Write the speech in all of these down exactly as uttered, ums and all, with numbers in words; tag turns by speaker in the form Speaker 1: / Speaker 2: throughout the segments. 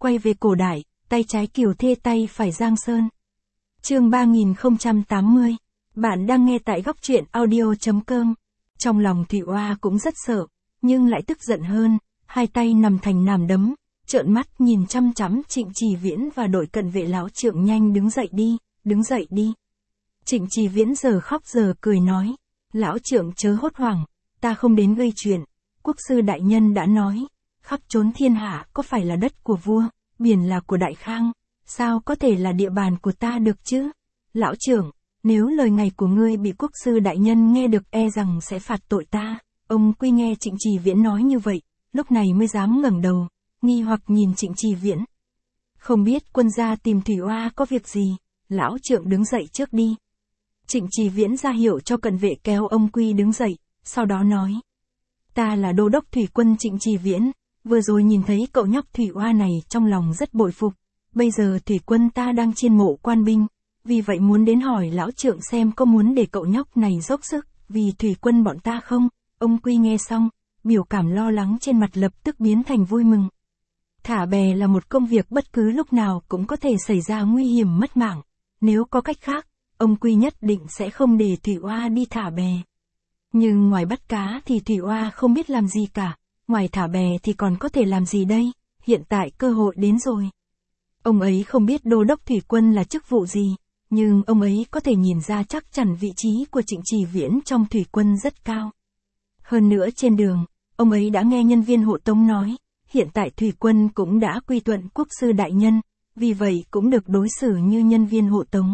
Speaker 1: quay về cổ đại, tay trái Kiều Thê tay phải Giang Sơn. Chương ba nghìn không trăm tám mươi. Bạn đang nghe tại góc truyện audio chấm com. Trong lòng Thủy Oa cũng rất sợ, nhưng lại tức giận hơn, hai tay nằm thành nằm đấm, trợn mắt nhìn chăm chăm Trịnh Trì Viễn và đội cận vệ lão trượng nhanh đứng dậy đi, đứng dậy đi. Trịnh Trì Viễn giờ khóc giờ cười nói, lão trượng chớ hốt hoảng, ta không đến gây chuyện, quốc sư đại nhân đã nói, khắp trốn thiên hạ có phải là đất của vua, biển là của Đại Khang, sao có thể là địa bàn của ta được chứ? Lão trưởng, nếu lời ngày của ngươi bị quốc sư đại nhân nghe được e rằng sẽ phạt tội ta. Ông Quy nghe Trịnh Trì Viễn nói như vậy, lúc này mới dám ngẩng đầu, nghi hoặc nhìn Trịnh Trì Viễn. Không biết quân gia tìm Thủy Oa có việc gì, lão trượng đứng dậy trước đi. Trịnh Trì Viễn ra hiệu cho cận vệ kéo ông Quy đứng dậy, sau đó nói. Ta là đô đốc thủy quân Trịnh Trì Viễn, vừa rồi nhìn thấy cậu nhóc Thủy Oa này trong lòng rất bội phục, bây giờ thủy quân ta đang chiên mộ quan binh, vì vậy muốn đến hỏi lão trượng xem có muốn để cậu nhóc này dốc sức, vì thủy quân bọn ta không? Ông Quy nghe xong, biểu cảm lo lắng trên mặt lập tức biến thành vui mừng. Thả bè là một công việc bất cứ lúc nào cũng có thể xảy ra nguy hiểm mất mạng, nếu có cách khác, ông Quy nhất định sẽ không để Thủy Oa đi thả bè. Nhưng ngoài bắt cá thì Thủy Oa không biết làm gì cả, ngoài thả bè thì còn có thể làm gì đây, hiện tại cơ hội đến rồi. Ông ấy không biết đô đốc thủy quân là chức vụ gì, nhưng ông ấy có thể nhìn ra chắc chắn vị trí của Trịnh Trì Viễn trong thủy quân rất cao. Hơn nữa trên đường, ông ấy đã nghe nhân viên hộ tống nói, hiện tại thủy quân cũng đã quy thuận quốc sư đại nhân, vì vậy cũng được đối xử như nhân viên hộ tống.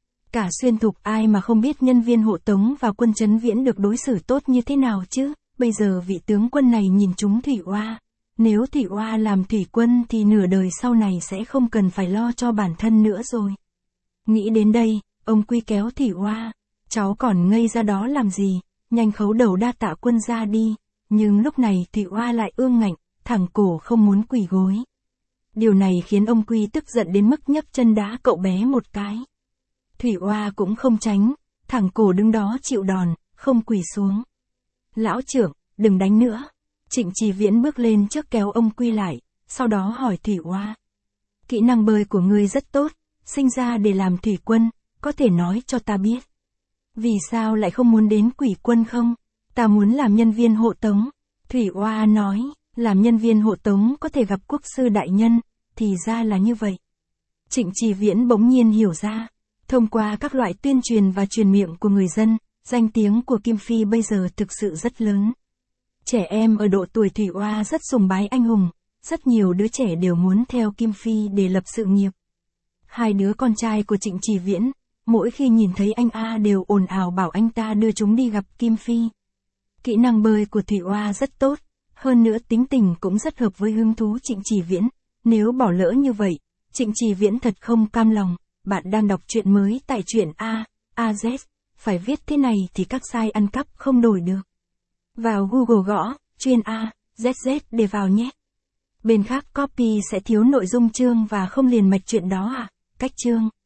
Speaker 1: Cả Xuyên Thục ai mà không biết nhân viên hộ tống và quân Trấn Viễn được đối xử tốt như thế nào chứ, bây giờ vị tướng quân này nhìn chúng Thủy Oa. Nếu Thủy Oa làm thủy quân thì nửa đời sau này sẽ không cần phải lo cho bản thân nữa rồi. Nghĩ đến đây, ông Quy kéo Thủy Oa, cháu còn ngây ra đó làm gì, nhanh khấu đầu đa tạ quân ra đi, nhưng lúc này Thủy Oa lại ương ngạnh, thẳng cổ không muốn quỳ gối. Điều này khiến ông Quy tức giận đến mức nhấc chân đá cậu bé một cái. Thủy Oa cũng không tránh, thẳng cổ đứng đó chịu đòn, không quỳ xuống. Lão trưởng, đừng đánh nữa. Trịnh Trì Viễn bước lên trước kéo ông Quy lại, sau đó hỏi Thủy Oa. Kỹ năng bơi của ngươi rất tốt, sinh ra để làm thủy quân, có thể nói cho ta biết. Vì sao lại không muốn đến quỷ quân không? Ta muốn làm nhân viên hộ tống. Thủy Oa nói, làm nhân viên hộ tống có thể gặp quốc sư đại nhân, thì ra là như vậy. Trịnh Trì Viễn bỗng nhiên hiểu ra, thông qua các loại tuyên truyền và truyền miệng của người dân, danh tiếng của Kim Phi bây giờ thực sự rất lớn. Trẻ em ở độ tuổi Thủy Oa rất sùng bái anh hùng, rất nhiều đứa trẻ đều muốn theo Kim Phi để lập sự nghiệp. Hai đứa con trai của Trịnh Trì Viễn, mỗi khi nhìn thấy anh A đều ồn ào bảo anh ta đưa chúng đi gặp Kim Phi. Kỹ năng bơi của Thủy Oa rất tốt, hơn nữa tính tình cũng rất hợp với hứng thú Trịnh Trì Viễn, nếu bỏ lỡ như vậy, Trịnh Trì Viễn thật không cam lòng. Bạn đang đọc truyện mới tại truyện A, a zét, phải viết thế này thì các site ăn cắp không đổi được. Vào Google gõ, chuyên A, zét zét để vào nhé. Bên khác copy sẽ thiếu nội dung chương và không liền mạch chuyện đó à, cách chương.